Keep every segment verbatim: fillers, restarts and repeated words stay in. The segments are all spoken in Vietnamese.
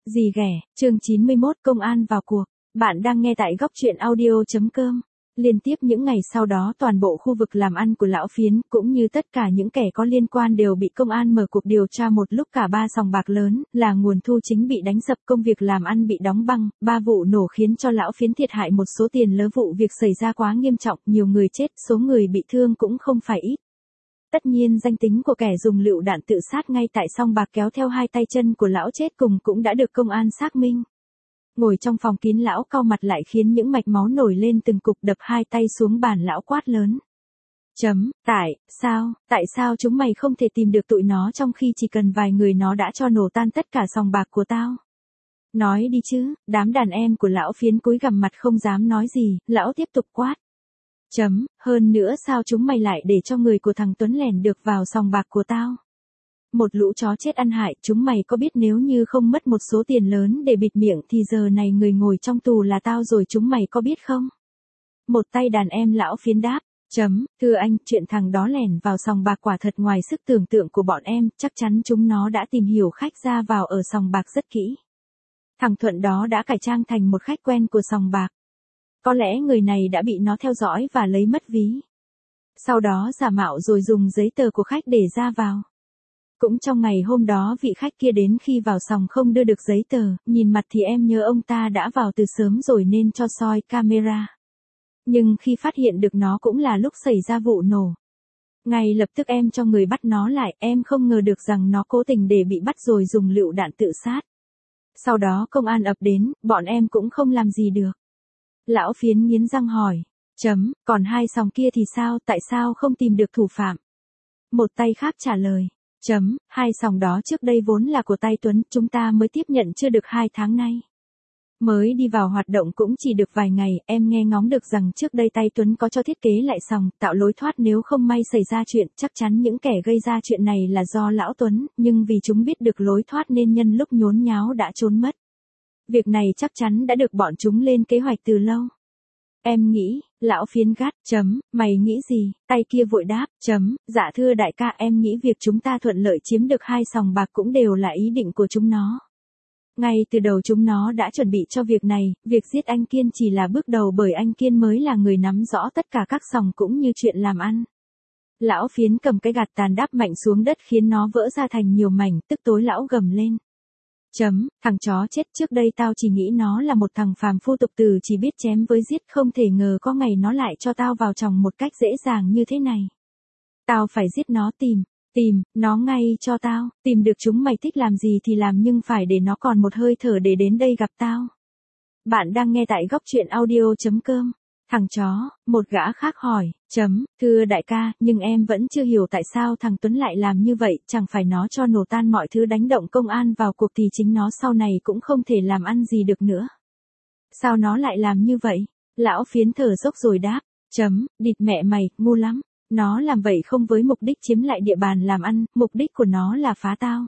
Gì ghẻ, chương chín mươi mốt công an vào cuộc. Bạn đang nghe tại góc truyện audio.com. Liên tiếp những ngày sau đó toàn bộ khu vực làm ăn của lão Phiến cũng như tất cả những kẻ có liên quan đều bị công an mở cuộc điều tra một lúc. Cả ba sòng bạc lớn là nguồn thu chính bị đánh sập, công việc làm ăn bị đóng băng, ba vụ nổ khiến cho lão Phiến thiệt hại một số tiền lớn. Vụ việc xảy ra quá nghiêm trọng, nhiều người chết, số người bị thương cũng không phải ít. Tất nhiên danh tính của kẻ dùng lựu đạn tự sát ngay tại sòng bạc kéo theo hai tay chân của lão chết cùng cũng đã được công an xác minh. Ngồi trong phòng kín lão cau mặt lại khiến những mạch máu nổi lên từng cục, đập hai tay xuống bàn lão quát lớn. Chấm, tại, sao, tại sao chúng mày không thể tìm được tụi nó trong khi chỉ cần vài người nó đã cho nổ tan tất cả sòng bạc của tao? Nói đi chứ, đám đàn em của lão Phiến cúi gằm mặt không dám nói gì, lão tiếp tục quát. Chấm, hơn nữa sao chúng mày lại để cho người của thằng Tuấn lẻn được vào sòng bạc của tao? Một lũ chó chết ăn hại, chúng mày có biết nếu như không mất một số tiền lớn để bịt miệng thì giờ này người ngồi trong tù là tao rồi, chúng mày có biết không? Một tay đàn em lão Phiến đáp. Chấm, thưa anh, chuyện thằng đó lẻn vào sòng bạc quả thật ngoài sức tưởng tượng của bọn em, chắc chắn chúng nó đã tìm hiểu khách ra vào ở sòng bạc rất kỹ. Thằng Thuận đó đã cải trang thành một khách quen của sòng bạc. Có lẽ người này đã bị nó theo dõi và lấy mất ví. Sau đó giả mạo rồi dùng giấy tờ của khách để ra vào. Cũng trong ngày hôm đó vị khách kia đến khi vào sòng không đưa được giấy tờ, nhìn mặt thì em nhớ ông ta đã vào từ sớm rồi nên cho soi camera. Nhưng khi phát hiện được nó cũng là lúc xảy ra vụ nổ. Ngay lập tức em cho người bắt nó lại, em không ngờ được rằng nó cố tình để bị bắt rồi dùng lựu đạn tự sát. Sau đó công an ập đến, bọn em cũng không làm gì được. Lão Phiến nghiến răng hỏi. Chấm, còn hai sòng kia thì sao, tại sao không tìm được thủ phạm? Một tay khác trả lời. Chấm, hai sòng đó trước đây vốn là của tay Tuấn, chúng ta mới tiếp nhận chưa được hai tháng nay. Mới đi vào hoạt động cũng chỉ được vài ngày, em nghe ngóng được rằng trước đây tay Tuấn có cho thiết kế lại sòng, tạo lối thoát nếu không may xảy ra chuyện, chắc chắn những kẻ gây ra chuyện này là do lão Tuấn, nhưng vì chúng biết được lối thoát nên nhân lúc nhốn nháo đã trốn mất. Việc này chắc chắn đã được bọn chúng lên kế hoạch từ lâu. Em nghĩ, lão Phiến gắt. Chấm, mày nghĩ gì? Tay kia vội đáp. Chấm, dạ thưa đại ca, em nghĩ việc chúng ta thuận lợi chiếm được hai sòng bạc cũng đều là ý định của chúng nó. Ngay từ đầu chúng nó đã chuẩn bị cho việc này, việc giết anh Kiên chỉ là bước đầu bởi anh Kiên mới là người nắm rõ tất cả các sòng cũng như chuyện làm ăn. Lão Phiến cầm cái gạt tàn đáp mạnh xuống đất khiến nó vỡ ra thành nhiều mảnh, tức tối lão gầm lên. Chấm, thằng chó chết, trước đây tao chỉ nghĩ nó là một thằng phàm phu tục tử chỉ biết chém với giết, không thể ngờ có ngày nó lại cho tao vào chòng một cách dễ dàng như thế này. Tao phải giết nó, tìm, tìm, nó ngay cho tao, tìm được chúng mày thích làm gì thì làm nhưng phải để nó còn một hơi thở để đến đây gặp tao. Bạn đang nghe tại góc truyện audio.com. Thằng chó, một gã khác hỏi. Chấm, thưa đại ca, nhưng em vẫn chưa hiểu tại sao thằng Tuấn lại làm như vậy, chẳng phải nó cho nổ tan mọi thứ đánh động công an vào cuộc thì chính nó sau này cũng không thể làm ăn gì được nữa. Sao nó lại làm như vậy? Lão Phiến thở dốc rồi đáp. Chấm, địt mẹ mày, ngu lắm. Nó làm vậy không với mục đích chiếm lại địa bàn làm ăn, mục đích của nó là phá tao.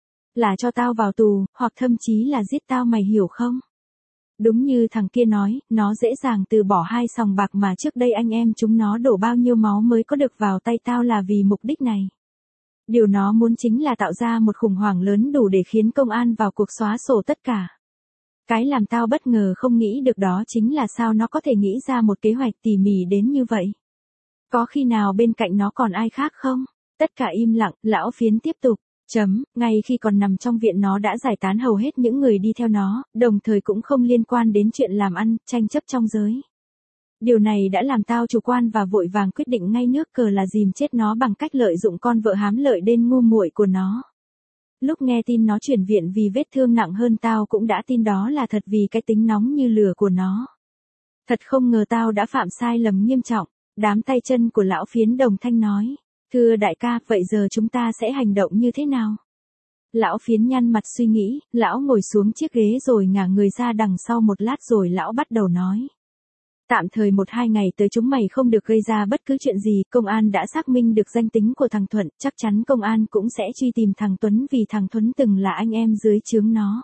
Là cho tao vào tù, hoặc thậm chí là giết tao, mày hiểu không? Đúng như thằng kia nói, nó dễ dàng từ bỏ hai sòng bạc mà trước đây anh em chúng nó đổ bao nhiêu máu mới có được vào tay tao là vì mục đích này. Điều nó muốn chính là tạo ra một khủng hoảng lớn đủ để khiến công an vào cuộc xóa sổ tất cả. Cái làm tao bất ngờ không nghĩ được đó chính là sao nó có thể nghĩ ra một kế hoạch tỉ mỉ đến như vậy. Có khi nào bên cạnh nó còn ai khác không? Tất cả im lặng, lão Phiến tiếp tục. Chấm, ngay khi còn nằm trong viện nó đã giải tán hầu hết những người đi theo nó, đồng thời cũng không liên quan đến chuyện làm ăn, tranh chấp trong giới. Điều này đã làm tao chủ quan và vội vàng quyết định ngay nước cờ là dìm chết nó bằng cách lợi dụng con vợ hám lợi đến ngu muội của nó. Lúc nghe tin nó chuyển viện vì vết thương nặng hơn tao cũng đã tin đó là thật vì cái tính nóng như lửa của nó. Thật không ngờ tao đã phạm sai lầm nghiêm trọng, đám tay chân của lão Phiến đồng thanh nói. Thưa đại ca, vậy giờ chúng ta sẽ hành động như thế nào? Lão Phiến nhăn mặt suy nghĩ, lão ngồi xuống chiếc ghế rồi ngả người ra đằng sau một lát rồi lão bắt đầu nói. Tạm thời một hai ngày tới chúng mày không được gây ra bất cứ chuyện gì, công an đã xác minh được danh tính của thằng Thuận, chắc chắn công an cũng sẽ truy tìm thằng Tuấn vì thằng Tuấn từng là anh em dưới trướng nó.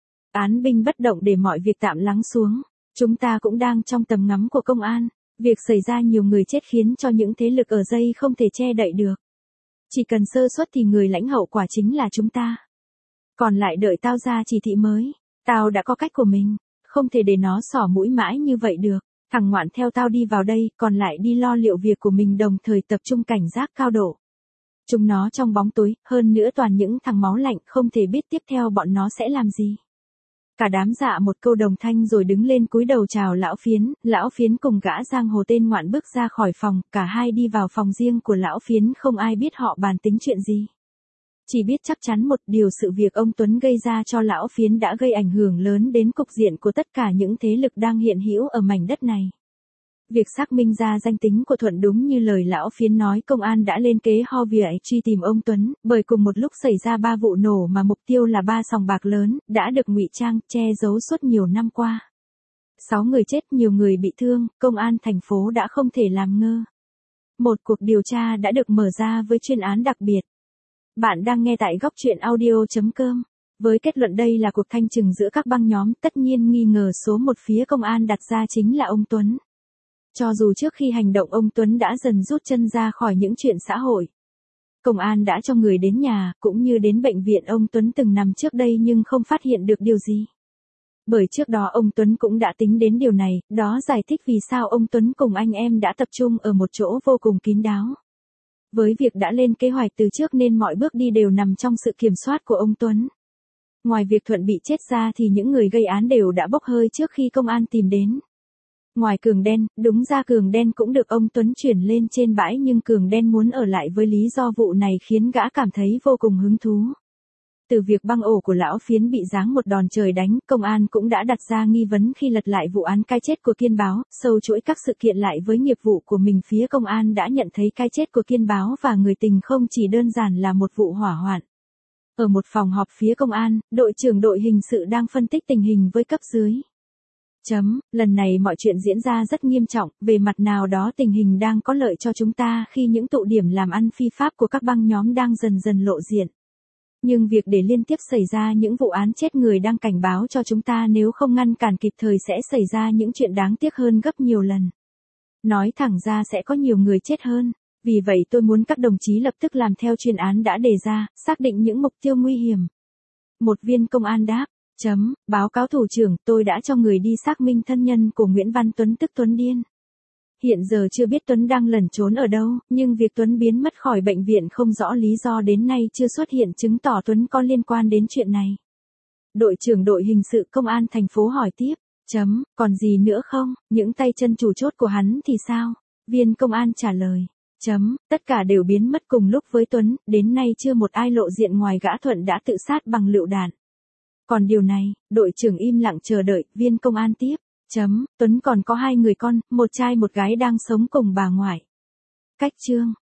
Án binh bất động để mọi việc tạm lắng xuống, chúng ta cũng đang trong tầm ngắm của công an. Việc xảy ra nhiều người chết khiến cho những thế lực ở dây không thể che đậy được. Chỉ cần sơ suất thì người lãnh hậu quả chính là chúng ta. Còn lại đợi tao ra chỉ thị mới. Tao đã có cách của mình, không thể để nó xỏ mũi mãi như vậy được. Thằng ngoạn theo tao đi vào đây, còn lại đi lo liệu việc của mình đồng thời tập trung cảnh giác cao độ. Chúng nó trong bóng tối, hơn nữa toàn những thằng máu lạnh, không thể biết tiếp theo bọn nó sẽ làm gì. Cả đám dạ một câu đồng thanh rồi đứng lên cúi đầu chào lão Phiến, lão Phiến cùng gã giang hồ tên ngoạn bước ra khỏi phòng, cả hai đi vào phòng riêng của lão Phiến, không ai biết họ bàn tính chuyện gì. Chỉ biết chắc chắn một điều, sự việc ông Tuấn gây ra cho lão Phiến đã gây ảnh hưởng lớn đến cục diện của tất cả những thế lực đang hiện hữu ở mảnh đất này. Việc xác minh ra danh tính của Thuận đúng như lời lão Phiến nói, công an đã lên kế ho vỉa truy tìm ông Tuấn, bởi cùng một lúc xảy ra ba vụ nổ mà mục tiêu là ba sòng bạc lớn, đã được ngụy trang, che giấu suốt nhiều năm qua. Sáu người chết, nhiều người bị thương, công an thành phố đã không thể làm ngơ. Một cuộc điều tra đã được mở ra với chuyên án đặc biệt. Bạn đang nghe tại góc truyện audio chấm com. Với kết luận đây là cuộc thanh trừng giữa các băng nhóm, tất nhiên nghi ngờ số một phía công an đặt ra chính là ông Tuấn. Cho dù trước khi hành động ông Tuấn đã dần rút chân ra khỏi những chuyện xã hội. Công an đã cho người đến nhà, cũng như đến bệnh viện ông Tuấn từng nằm trước đây nhưng không phát hiện được điều gì. Bởi trước đó ông Tuấn cũng đã tính đến điều này, đó giải thích vì sao ông Tuấn cùng anh em đã tập trung ở một chỗ vô cùng kín đáo. Với việc đã lên kế hoạch từ trước nên mọi bước đi đều nằm trong sự kiểm soát của ông Tuấn. Ngoài việc Thuận bị chết ra thì những người gây án đều đã bốc hơi trước khi công an tìm đến. Ngoài Cường Đen, đúng ra Cường Đen cũng được ông Tuấn chuyển lên trên bãi nhưng Cường Đen muốn ở lại với lý do vụ này khiến gã cảm thấy vô cùng hứng thú. Từ việc băng ổ của lão Phiến bị giáng một đòn trời đánh, công an cũng đã đặt ra nghi vấn khi lật lại vụ án cái chết của Kiên Báo, sâu chuỗi các sự kiện lại với nghiệp vụ của mình, phía công an đã nhận thấy cái chết của Kiên Báo và người tình không chỉ đơn giản là một vụ hỏa hoạn. Ở một phòng họp phía công an, đội trưởng đội hình sự đang phân tích tình hình với cấp dưới. Chấm, lần này mọi chuyện diễn ra rất nghiêm trọng, về mặt nào đó tình hình đang có lợi cho chúng ta khi những tụ điểm làm ăn phi pháp của các băng nhóm đang dần dần lộ diện. Nhưng việc để liên tiếp xảy ra những vụ án chết người đang cảnh báo cho chúng ta nếu không ngăn cản kịp thời sẽ xảy ra những chuyện đáng tiếc hơn gấp nhiều lần. Nói thẳng ra sẽ có nhiều người chết hơn, vì vậy tôi muốn các đồng chí lập tức làm theo chuyên án đã đề ra, xác định những mục tiêu nguy hiểm. Một viên công an đáp. Chấm, báo cáo thủ trưởng, tôi đã cho người đi xác minh thân nhân của Nguyễn Văn Tuấn tức Tuấn Điên. Hiện giờ chưa biết Tuấn đang lẩn trốn ở đâu, nhưng việc Tuấn biến mất khỏi bệnh viện không rõ lý do đến nay chưa xuất hiện chứng tỏ Tuấn có liên quan đến chuyện này. Đội trưởng đội hình sự công an thành phố hỏi tiếp. Chấm, còn gì nữa không, những tay chân chủ chốt của hắn thì sao? Viên công an trả lời. Chấm, tất cả đều biến mất cùng lúc với Tuấn, đến nay chưa một ai lộ diện ngoài gã Thuận đã tự sát bằng lựu đạn. Còn điều này, đội trưởng im lặng chờ đợi, viên công an tiếp. Chấm, Tuấn còn có hai người con, một trai một gái đang sống cùng bà ngoại. Cách chương.